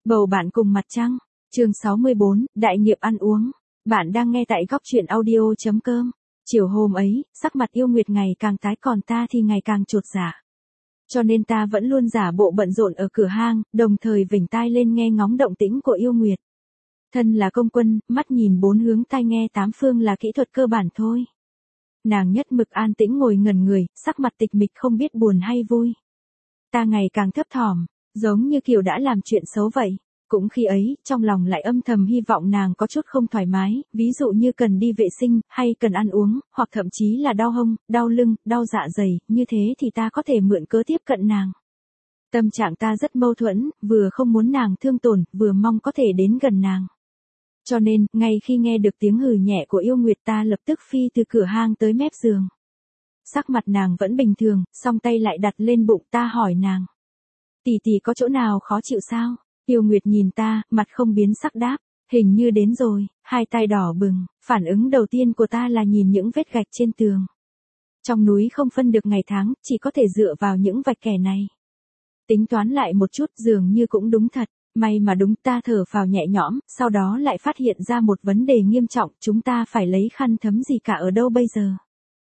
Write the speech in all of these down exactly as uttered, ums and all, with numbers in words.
Bầu bạn cùng mặt trăng. Chương sáu mươi bốn, Đại nghiệp ăn uống. Bạn đang nghe tại góc truyện audio chấm com. Chiều hôm ấy, sắc mặt Yêu Nguyệt ngày càng tái còn ta thì ngày càng chột dạ. Cho nên ta vẫn luôn giả bộ bận rộn ở cửa hang, đồng thời vểnh tai lên nghe ngóng động tĩnh của Yêu Nguyệt. Thân là công quân, mắt nhìn bốn hướng tai nghe tám phương là kỹ thuật cơ bản thôi. Nàng nhất mực an tĩnh ngồi ngẩn người, sắc mặt tịch mịch không biết buồn hay vui. Ta ngày càng thấp thỏm, giống như kiểu đã làm chuyện xấu vậy. Cũng khi ấy, trong lòng lại âm thầm hy vọng nàng có chút không thoải mái, ví dụ như cần đi vệ sinh, hay cần ăn uống, hoặc thậm chí là đau hông, đau lưng, đau dạ dày, như thế thì ta có thể mượn cớ tiếp cận nàng. Tâm trạng ta rất mâu thuẫn, vừa không muốn nàng thương tổn, vừa mong có thể đến gần nàng. Cho nên, ngay khi nghe được tiếng hừ nhẹ của Yêu Nguyệt ta lập tức phi từ cửa hang tới mép giường. Sắc mặt nàng vẫn bình thường, song tay lại đặt lên bụng ta hỏi nàng. Tỷ tỷ có chỗ nào khó chịu sao? Yêu Nguyệt nhìn ta, mặt không biến sắc đáp, hình như đến rồi, hai tay đỏ bừng, phản ứng đầu tiên của ta là nhìn những vết gạch trên tường. Trong núi không phân được ngày tháng, chỉ có thể dựa vào những vạch kẻ này. Tính toán lại một chút dường như cũng đúng thật, may mà đúng ta thở phào nhẹ nhõm, sau đó lại phát hiện ra một vấn đề nghiêm trọng, chúng ta phải lấy khăn thấm gì cả ở đâu bây giờ.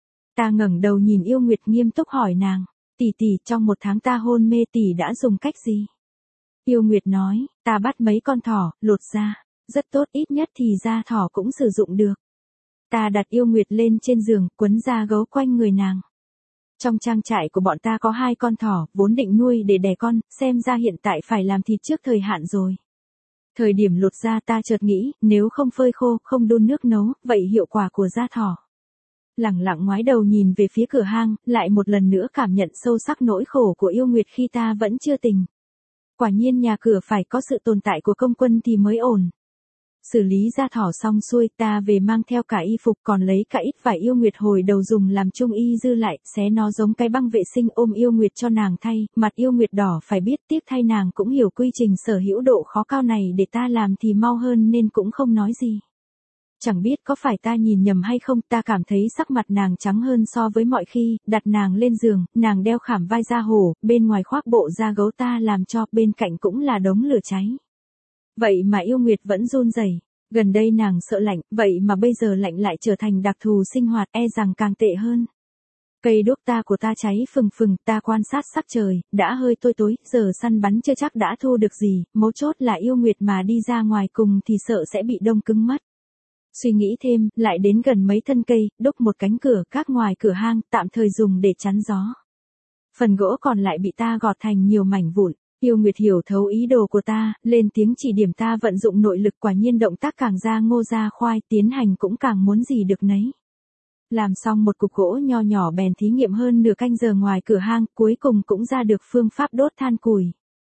Ta ngẩng đầu nhìn Yêu Nguyệt nghiêm túc hỏi nàng, tỷ tỷ trong một tháng ta hôn mê tỷ đã dùng cách gì? Yêu Nguyệt nói, ta bắt mấy con thỏ, lột da, rất tốt ít nhất thì da thỏ cũng sử dụng được. Ta đặt Yêu Nguyệt lên trên giường, quấn da gấu quanh người nàng. Trong trang trại của bọn ta có hai con thỏ, vốn định nuôi để đẻ con, xem ra hiện tại phải làm thịt trước thời hạn rồi. Thời điểm lột da ta chợt nghĩ, nếu không phơi khô, không đun nước nấu, vậy hiệu quả của da thỏ. Lẳng lặng ngoái đầu nhìn về phía cửa hang, lại một lần nữa cảm nhận sâu sắc nỗi khổ của Yêu Nguyệt khi ta vẫn chưa tỉnh. Quả nhiên nhà cửa phải có sự tồn tại của công quân thì mới ổn. Xử lý da thỏ xong xuôi ta về mang theo cả y phục còn lấy cả ít vải Yêu Nguyệt hồi đầu dùng làm chung y dư lại, xé nó giống cái băng vệ sinh ôm Yêu Nguyệt cho nàng thay, mặt Yêu Nguyệt đỏ phải biết tiếc thay nàng cũng hiểu quy trình sở hữu độ khó cao này để ta làm thì mau hơn nên cũng không nói gì. Chẳng biết có phải ta nhìn nhầm hay không, ta cảm thấy sắc mặt nàng trắng hơn so với mọi khi, đặt nàng lên giường, nàng đeo khảm vai da hổ, bên ngoài khoác bộ da gấu ta làm cho, bên cạnh cũng là đống lửa cháy. Vậy mà Yêu Nguyệt vẫn run rẩy, gần đây nàng sợ lạnh, vậy mà bây giờ lạnh lại trở thành đặc thù sinh hoạt, e rằng càng tệ hơn. Cây đuốc ta của ta cháy phừng phừng, ta quan sát sắc trời, đã hơi tối tối, giờ săn bắn chưa chắc đã thu được gì, mấu chốt là Yêu Nguyệt mà đi ra ngoài cùng thì sợ sẽ bị đông cứng mất. Suy nghĩ thêm, lại đến gần mấy thân cây, đúc một cánh cửa các ngoài cửa hang, tạm thời dùng để chắn gió. Phần gỗ còn lại bị ta gọt thành nhiều mảnh vụn. Yêu Nguyệt hiểu thấu ý đồ của ta, lên tiếng chỉ điểm ta vận dụng nội lực, quả nhiên động tác càng ra ngô ra khoai, tiến hành cũng càng muốn gì được nấy. Làm xong một cục gỗ nho nhỏ bèn thí nghiệm hơn nửa canh giờ ngoài cửa hang, cuối cùng cũng ra được phương pháp đốt than củi.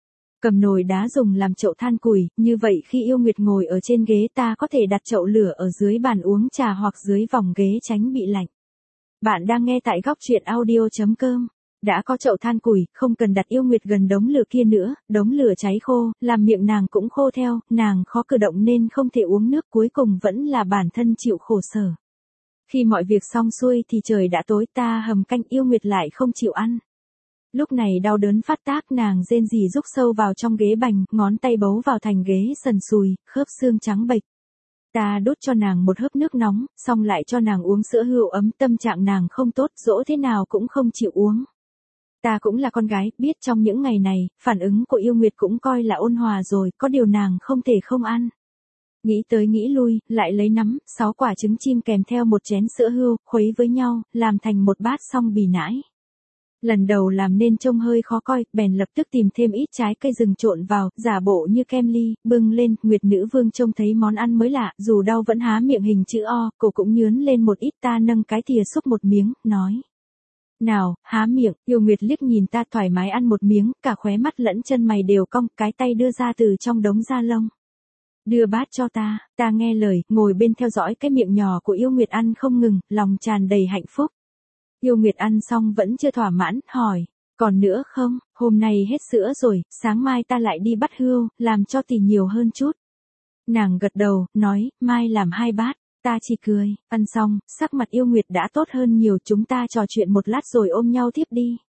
Cầm nồi đá dùng làm chậu than củi, như vậy khi Yêu Nguyệt ngồi ở trên ghế ta có thể đặt chậu lửa ở dưới bàn uống trà hoặc dưới vòng ghế tránh bị lạnh. Bạn đang nghe tại góc truyện audio chấm com. Đã có chậu than củi, không cần đặt Yêu Nguyệt gần đống lửa kia nữa, đống lửa cháy khô, làm miệng nàng cũng khô theo, nàng khó cử động nên không thể uống nước, cuối cùng vẫn là bản thân chịu khổ sở. Khi mọi việc xong xuôi thì trời đã tối, ta hầm canh, Yêu Nguyệt lại không chịu ăn. Lúc này đau đớn phát tác, nàng rên rỉ rúc sâu vào trong ghế bành, ngón tay bấu vào thành ghế sần sùi, khớp xương trắng bệch. Ta đút cho nàng một hớp nước nóng, xong lại cho nàng uống sữa hươu ấm, tâm trạng nàng không tốt, dỗ thế nào cũng không chịu uống. Ta cũng là con gái, biết trong những ngày này, phản ứng của Yêu Nguyệt cũng coi là ôn hòa rồi, có điều nàng không thể không ăn. Nghĩ tới nghĩ lui, lại lấy nắm, sáu quả trứng chim kèm theo một chén sữa hươu, khuấy với nhau, làm thành một bát xong bì nãi. Lần đầu làm nên trông hơi khó coi, bèn lập tức tìm thêm ít trái cây rừng trộn vào, giả bộ như kem ly, bưng lên, Nguyệt Nữ Vương trông thấy món ăn mới lạ, dù đau vẫn há miệng hình chữ O, cổ cũng nhướn lên một ít, ta nâng cái thìa xúc một miếng, nói. Nào, há miệng, Yêu Nguyệt liếc nhìn ta thoải mái ăn một miếng, cả khóe mắt lẫn chân mày đều cong, cái tay đưa ra từ trong đống da lông. Đưa bát cho ta, ta nghe lời, ngồi bên theo dõi cái miệng nhỏ của Yêu Nguyệt ăn không ngừng, lòng tràn đầy hạnh phúc. Yêu Nguyệt ăn xong vẫn chưa thỏa mãn, hỏi, còn nữa không, hôm nay hết sữa rồi, sáng mai ta lại đi bắt hươu, làm cho tỷ nhiều hơn chút. Nàng gật đầu, nói, mai làm hai bát, ta chỉ cười, ăn xong, sắc mặt Yêu Nguyệt đã tốt hơn nhiều, chúng ta trò chuyện một lát rồi ôm nhau tiếp đi.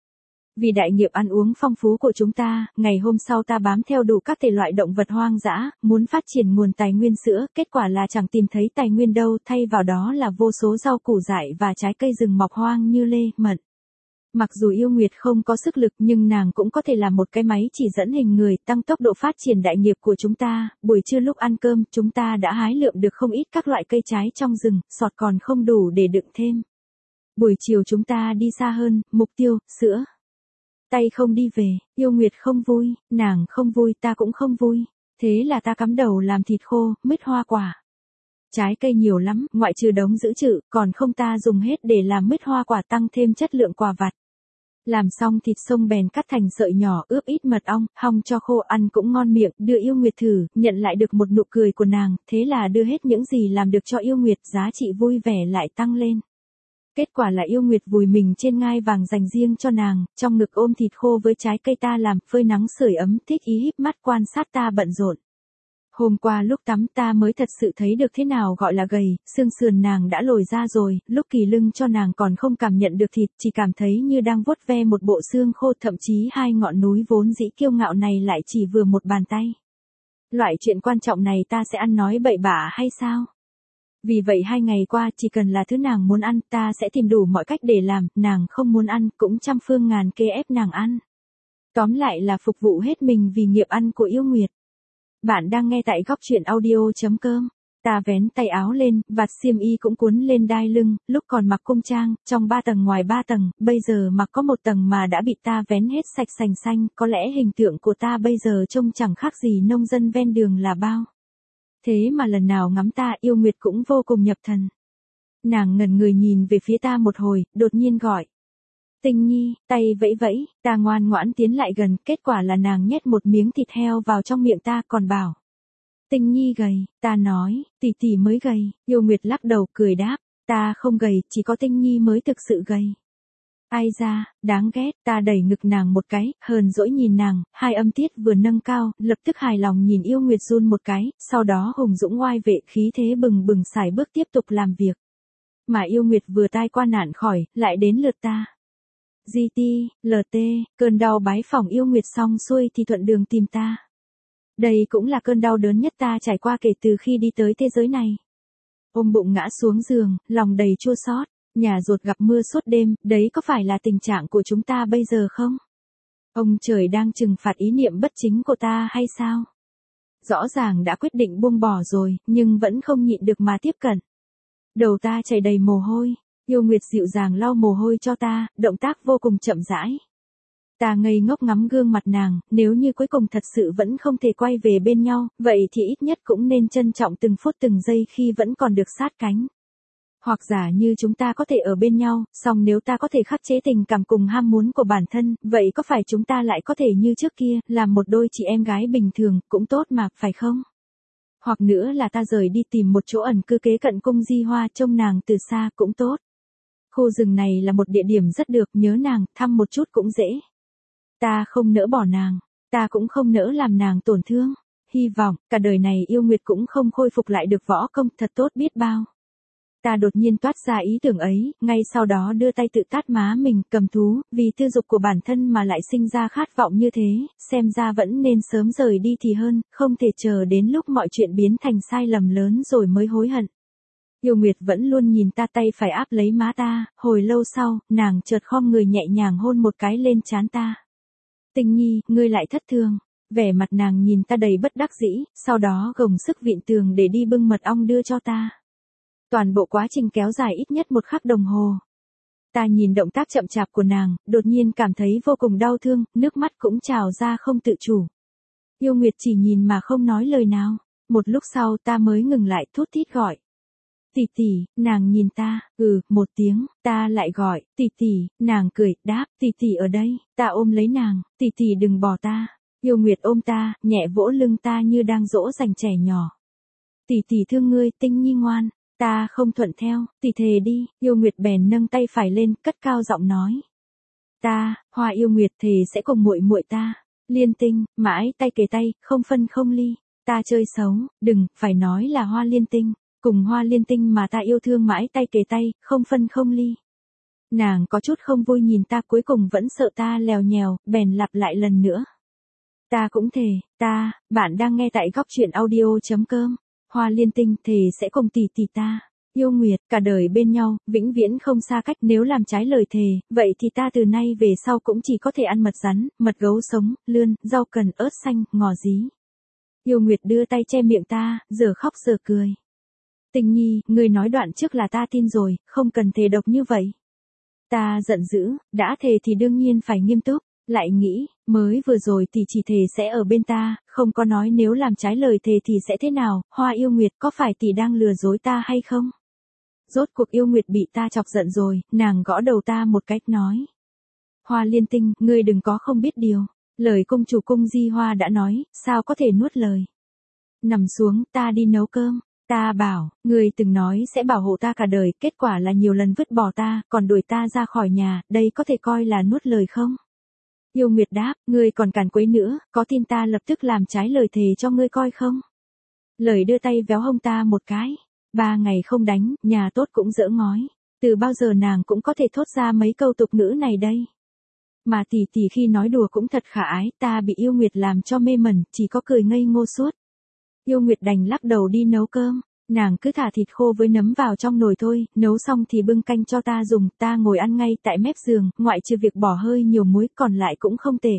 Vì đại nghiệp ăn uống phong phú của chúng ta, ngày hôm sau ta bám theo đủ các thể loại động vật hoang dã, muốn phát triển nguồn tài nguyên sữa, kết quả là chẳng tìm thấy tài nguyên đâu, thay vào đó là vô số rau củ dại và trái cây rừng mọc hoang như lê, mận. Mặc dù yêu Nguyệt không có sức lực nhưng nàng cũng có thể là một cái máy chỉ dẫn hình người, tăng tốc độ phát triển đại nghiệp của chúng ta. Buổi trưa lúc ăn cơm, chúng ta đã hái lượm được không ít các loại cây trái trong rừng, sọt còn không đủ để đựng thêm. Buổi chiều chúng ta đi xa hơn, mục tiêu, sữa. Tay không đi về, yêu Nguyệt không vui, nàng không vui, ta cũng không vui. Thế là ta cắm đầu làm thịt khô, mứt hoa quả. Trái cây nhiều lắm, ngoại trừ đống giữ trữ, còn không ta dùng hết để làm mứt hoa quả tăng thêm chất lượng quà vặt. Làm xong thịt sông bèn cắt thành sợi nhỏ, ướp ít mật ong, hong cho khô ăn cũng ngon miệng, đưa yêu Nguyệt thử, nhận lại được một nụ cười của nàng, thế là đưa hết những gì làm được cho yêu Nguyệt, giá trị vui vẻ lại tăng lên. Kết quả là yêu Nguyệt vùi mình trên ngai vàng dành riêng cho nàng, trong ngực ôm thịt khô với trái cây ta làm, phơi nắng sưởi ấm, thích ý híp mắt quan sát ta bận rộn. Hôm qua lúc tắm ta mới thật sự thấy được thế nào gọi là gầy, xương sườn nàng đã lồi ra rồi, lúc kỳ lưng cho nàng còn không cảm nhận được thịt, chỉ cảm thấy như đang vuốt ve một bộ xương khô, thậm chí hai ngọn núi vốn dĩ kiêu ngạo này lại chỉ vừa một bàn tay. Loại chuyện quan trọng này ta sẽ ăn nói bậy bạ hay sao? Vì vậy hai ngày qua chỉ cần là thứ nàng muốn ăn ta sẽ tìm đủ mọi cách để làm, nàng không muốn ăn cũng trăm phương ngàn kế ép nàng ăn. Tóm lại là phục vụ hết mình vì nghiệp ăn của yêu Nguyệt. Bạn đang nghe tại góc truyện audio.com. Ta vén tay áo lên, vạt xiêm y cũng cuốn lên đai lưng, lúc còn mặc cung trang, trong ba tầng ngoài ba tầng, bây giờ mặc có một tầng mà đã bị ta vén hết sạch sành xanh, có lẽ hình tượng của ta bây giờ trông chẳng khác gì nông dân ven đường là bao. Thế mà lần nào ngắm ta yêu Nguyệt cũng vô cùng nhập thần. Nàng ngẩn người nhìn về phía ta một hồi, đột nhiên gọi. Tinh Nhi, tay vẫy vẫy, ta ngoan ngoãn tiến lại gần, kết quả là nàng nhét một miếng thịt heo vào trong miệng ta còn bảo. Tinh Nhi gầy, ta nói, tỷ tỷ mới gầy, yêu Nguyệt lắc đầu cười đáp, ta không gầy, chỉ có Tinh Nhi mới thực sự gầy. Ai ra, đáng ghét, ta đẩy ngực nàng một cái, hờn dỗi nhìn nàng, hai âm tiết vừa nâng cao, lập tức hài lòng nhìn yêu Nguyệt run một cái, sau đó hùng dũng oai vệ khí thế bừng bừng xài bước tiếp tục làm việc. Mà yêu Nguyệt vừa tai qua nạn khỏi, lại đến lượt ta. giê tê, lờ tê, cơn đau bái phỏng yêu Nguyệt xong xuôi thì thuận đường tìm ta. Đây cũng là cơn đau đớn nhất ta trải qua kể từ khi đi tới thế giới này. Ôm bụng ngã xuống giường, lòng đầy chua xót, nhà rột gặp mưa suốt đêm, đấy có phải là tình trạng của chúng ta bây giờ không? Ông trời đang trừng phạt ý niệm bất chính của ta hay sao? Rõ ràng đã quyết định buông bỏ rồi, nhưng vẫn không nhịn được mà tiếp cận. Đầu ta chảy đầy mồ hôi. Yêu Nguyệt dịu dàng lau mồ hôi cho ta, động tác vô cùng chậm rãi. Ta ngây ngốc ngắm gương mặt nàng, nếu như cuối cùng thật sự vẫn không thể quay về bên nhau, vậy thì ít nhất cũng nên trân trọng từng phút từng giây khi vẫn còn được sát cánh. Hoặc giả như chúng ta có thể ở bên nhau, song nếu ta có thể khắc chế tình cảm cùng ham muốn của bản thân, vậy có phải chúng ta lại có thể như trước kia, làm một đôi chị em gái bình thường, cũng tốt mà, phải không? Hoặc nữa là ta rời đi tìm một chỗ ẩn cư kế cận cung Di Hoa trông nàng từ xa cũng tốt. Khu rừng này là một địa điểm rất được, nhớ nàng, thăm một chút cũng dễ. Ta không nỡ bỏ nàng, ta cũng không nỡ làm nàng tổn thương. Hy vọng, cả đời này yêu Nguyệt cũng không khôi phục lại được võ công, thật tốt biết bao. Ta đột nhiên toát ra ý tưởng ấy, ngay sau đó đưa tay tự tát má mình, cầm thú, vì tư dục của bản thân mà lại sinh ra khát vọng như thế, xem ra vẫn nên sớm rời đi thì hơn, không thể chờ đến lúc mọi chuyện biến thành sai lầm lớn rồi mới hối hận. Yêu Nguyệt vẫn luôn nhìn ta, tay phải áp lấy má ta, hồi lâu sau, nàng chợt khom người nhẹ nhàng hôn một cái lên trán ta. Tinh Nhi, ngươi lại thất thường. Vẻ mặt nàng nhìn ta đầy bất đắc dĩ, sau đó gồng sức vịn tường để đi bưng mật ong đưa cho ta. Toàn bộ quá trình kéo dài ít nhất một khắc đồng hồ. Ta nhìn động tác chậm chạp của nàng, đột nhiên cảm thấy vô cùng đau thương, nước mắt cũng trào ra không tự chủ. Yêu Nguyệt chỉ nhìn mà không nói lời nào. Một lúc sau ta mới ngừng lại, thút thít gọi. Tỷ tỷ, nàng nhìn ta, ừ, một tiếng, ta lại gọi, tỷ tỷ, nàng cười, đáp, tỷ tỷ ở đây, ta ôm lấy nàng, tỷ tỷ đừng bỏ ta. Yêu Nguyệt ôm ta, nhẹ vỗ lưng ta như đang dỗ dành trẻ nhỏ. Tỷ tỷ thương ngươi, Tinh Nhi ngoan. Ta không thuận theo, tỷ thề đi, Yêu Nguyệt bèn nâng tay phải lên, cất cao giọng nói. Ta, Hoa Yêu Nguyệt thề sẽ cùng muội muội ta, liên tinh, mãi tay kề tay, không phân không ly. Ta chơi xấu, đừng, phải nói là Hoa Liên Tinh, cùng Hoa Liên Tinh mà ta yêu thương mãi tay kề tay, không phân không ly. Nàng có chút không vui nhìn ta, cuối cùng vẫn sợ ta lèo nhèo, bèn lặp lại lần nữa. Ta cũng thề, ta, bạn đang nghe tại góc chuyện audio.com. Hoa Liên Tinh thề sẽ cùng tỷ tỷ ta, Yêu Nguyệt, cả đời bên nhau, vĩnh viễn không xa cách. Nếu làm trái lời thề, vậy thì ta từ nay về sau cũng chỉ có thể ăn mật rắn, mật gấu sống, lươn, rau cần, ớt xanh, ngò dí. Yêu Nguyệt đưa tay che miệng ta, giờ khóc giờ cười. Tình nhi, người nói đoạn trước là ta tin rồi, không cần thề độc như vậy. Ta giận dữ, đã thề thì đương nhiên phải nghiêm túc, lại nghĩ, mới vừa rồi tỷ chỉ thề sẽ ở bên ta, không có nói nếu làm trái lời thề thì sẽ thế nào. Hoa Yêu Nguyệt, có phải tỷ đang lừa dối ta hay không? Rốt cuộc Yêu Nguyệt bị ta chọc giận rồi, nàng gõ đầu ta một cách nói. Hoa Liên Tinh, ngươi đừng có không biết điều, lời cung chủ cung Di Hoa đã nói, sao có thể nuốt lời. Nằm xuống, ta đi nấu cơm. Ta bảo, ngươi từng nói sẽ bảo hộ ta cả đời, kết quả là nhiều lần vứt bỏ ta, còn đuổi ta ra khỏi nhà, đây có thể coi là nuốt lời không? Yêu Nguyệt đáp, ngươi còn càn quấy nữa, có tin ta lập tức làm trái lời thề cho ngươi coi không? Lời đưa tay véo hông ta một cái. Ba ngày không đánh, nhà tốt cũng dỡ ngói. Từ bao giờ nàng cũng có thể thốt ra mấy câu tục ngữ này đây? Mà tỷ tỷ khi nói đùa cũng thật khả ái, ta bị Yêu Nguyệt làm cho mê mẩn, chỉ có cười ngây ngô suốt. Yêu Nguyệt đành lắc đầu đi nấu cơm, nàng cứ thả thịt khô với nấm vào trong nồi thôi, nấu xong thì bưng canh cho ta dùng, ta ngồi ăn ngay tại mép giường, ngoại trừ việc bỏ hơi nhiều muối còn lại cũng không tệ.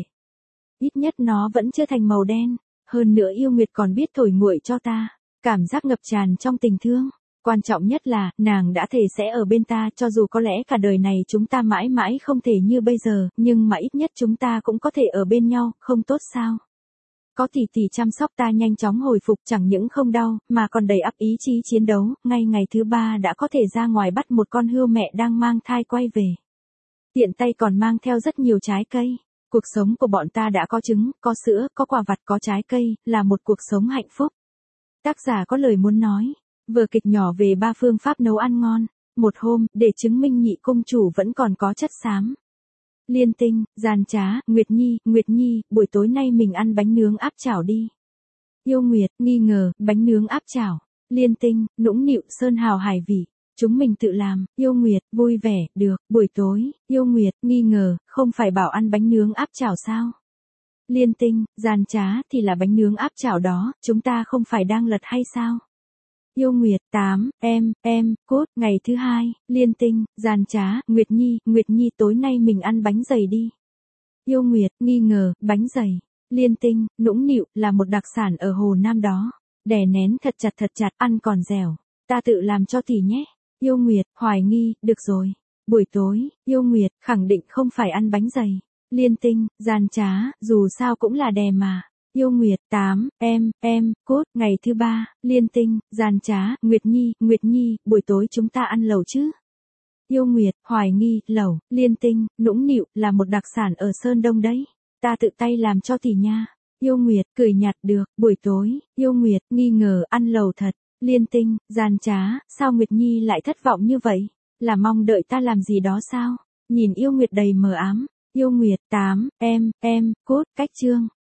Ít nhất nó vẫn chưa thành màu đen, hơn nữa Yêu Nguyệt còn biết thổi nguội cho ta, cảm giác ngập tràn trong tình thương. Quan trọng nhất là, nàng đã thề sẽ ở bên ta, cho dù có lẽ cả đời này chúng ta mãi mãi không thể như bây giờ, nhưng mà ít nhất chúng ta cũng có thể ở bên nhau, không tốt sao? Có tỷ tỷ chăm sóc ta nhanh chóng hồi phục, chẳng những không đau, mà còn đầy ắp ý chí chiến đấu, ngay ngày thứ ba đã có thể ra ngoài bắt một con hươu mẹ đang mang thai quay về. Tiện tay còn mang theo rất nhiều trái cây. Cuộc sống của bọn ta đã có trứng, có sữa, có quà vặt, có trái cây, là một cuộc sống hạnh phúc. Tác giả có lời muốn nói. Vở kịch nhỏ về ba phương pháp nấu ăn ngon. Một hôm, để chứng minh nhị công chủ vẫn còn có chất xám. Liên Tinh, gian trá, Nguyệt Nhi, Nguyệt Nhi, buổi tối nay mình ăn bánh nướng áp chảo đi. Yêu Nguyệt, nghi ngờ, bánh nướng áp chảo. Liên Tinh, nũng nịu, sơn hào hải vị. Chúng mình tự làm. Yêu Nguyệt, vui vẻ, được, buổi tối. Yêu Nguyệt, nghi ngờ, không phải bảo ăn bánh nướng áp chảo sao? Liên Tinh, gian trá thì là bánh nướng áp chảo đó, chúng ta không phải đang lật hay sao? Yêu Nguyệt, tám, em, em, cốt, ngày thứ hai, Liên Tinh, gian trá, Nguyệt Nhi, Nguyệt Nhi tối nay mình ăn bánh dày đi. Yêu Nguyệt, nghi ngờ, bánh dày. Liên Tinh, nũng nịu, là một đặc sản ở Hồ Nam đó. Đè nén thật chặt thật chặt, ăn còn dẻo. Ta tự làm cho tỷ nhé. Yêu Nguyệt, hoài nghi, được rồi. Buổi tối, Yêu Nguyệt, khẳng định không phải ăn bánh dày. Liên Tinh, gian trá, dù sao cũng là đè mà. Yêu Nguyệt, tám, em, em, cốt, ngày thứ ba, Liên Tinh, gian trá, Nguyệt Nhi, Nguyệt Nhi, buổi tối chúng ta ăn lẩu chứ? Yêu Nguyệt, hoài nghi, lẩu. Liên Tinh, nũng nịu, là một đặc sản ở Sơn Đông đấy. Ta tự tay làm cho tỷ nha. Yêu Nguyệt, cười nhạt, được, buổi tối. Yêu Nguyệt, nghi ngờ, ăn lẩu thật. Liên Tinh, gian trá, sao Nguyệt Nhi lại thất vọng như vậy? Là mong đợi ta làm gì đó sao? Nhìn Yêu Nguyệt đầy mờ ám. Yêu Nguyệt, tám, em, em, cốt, cách chương.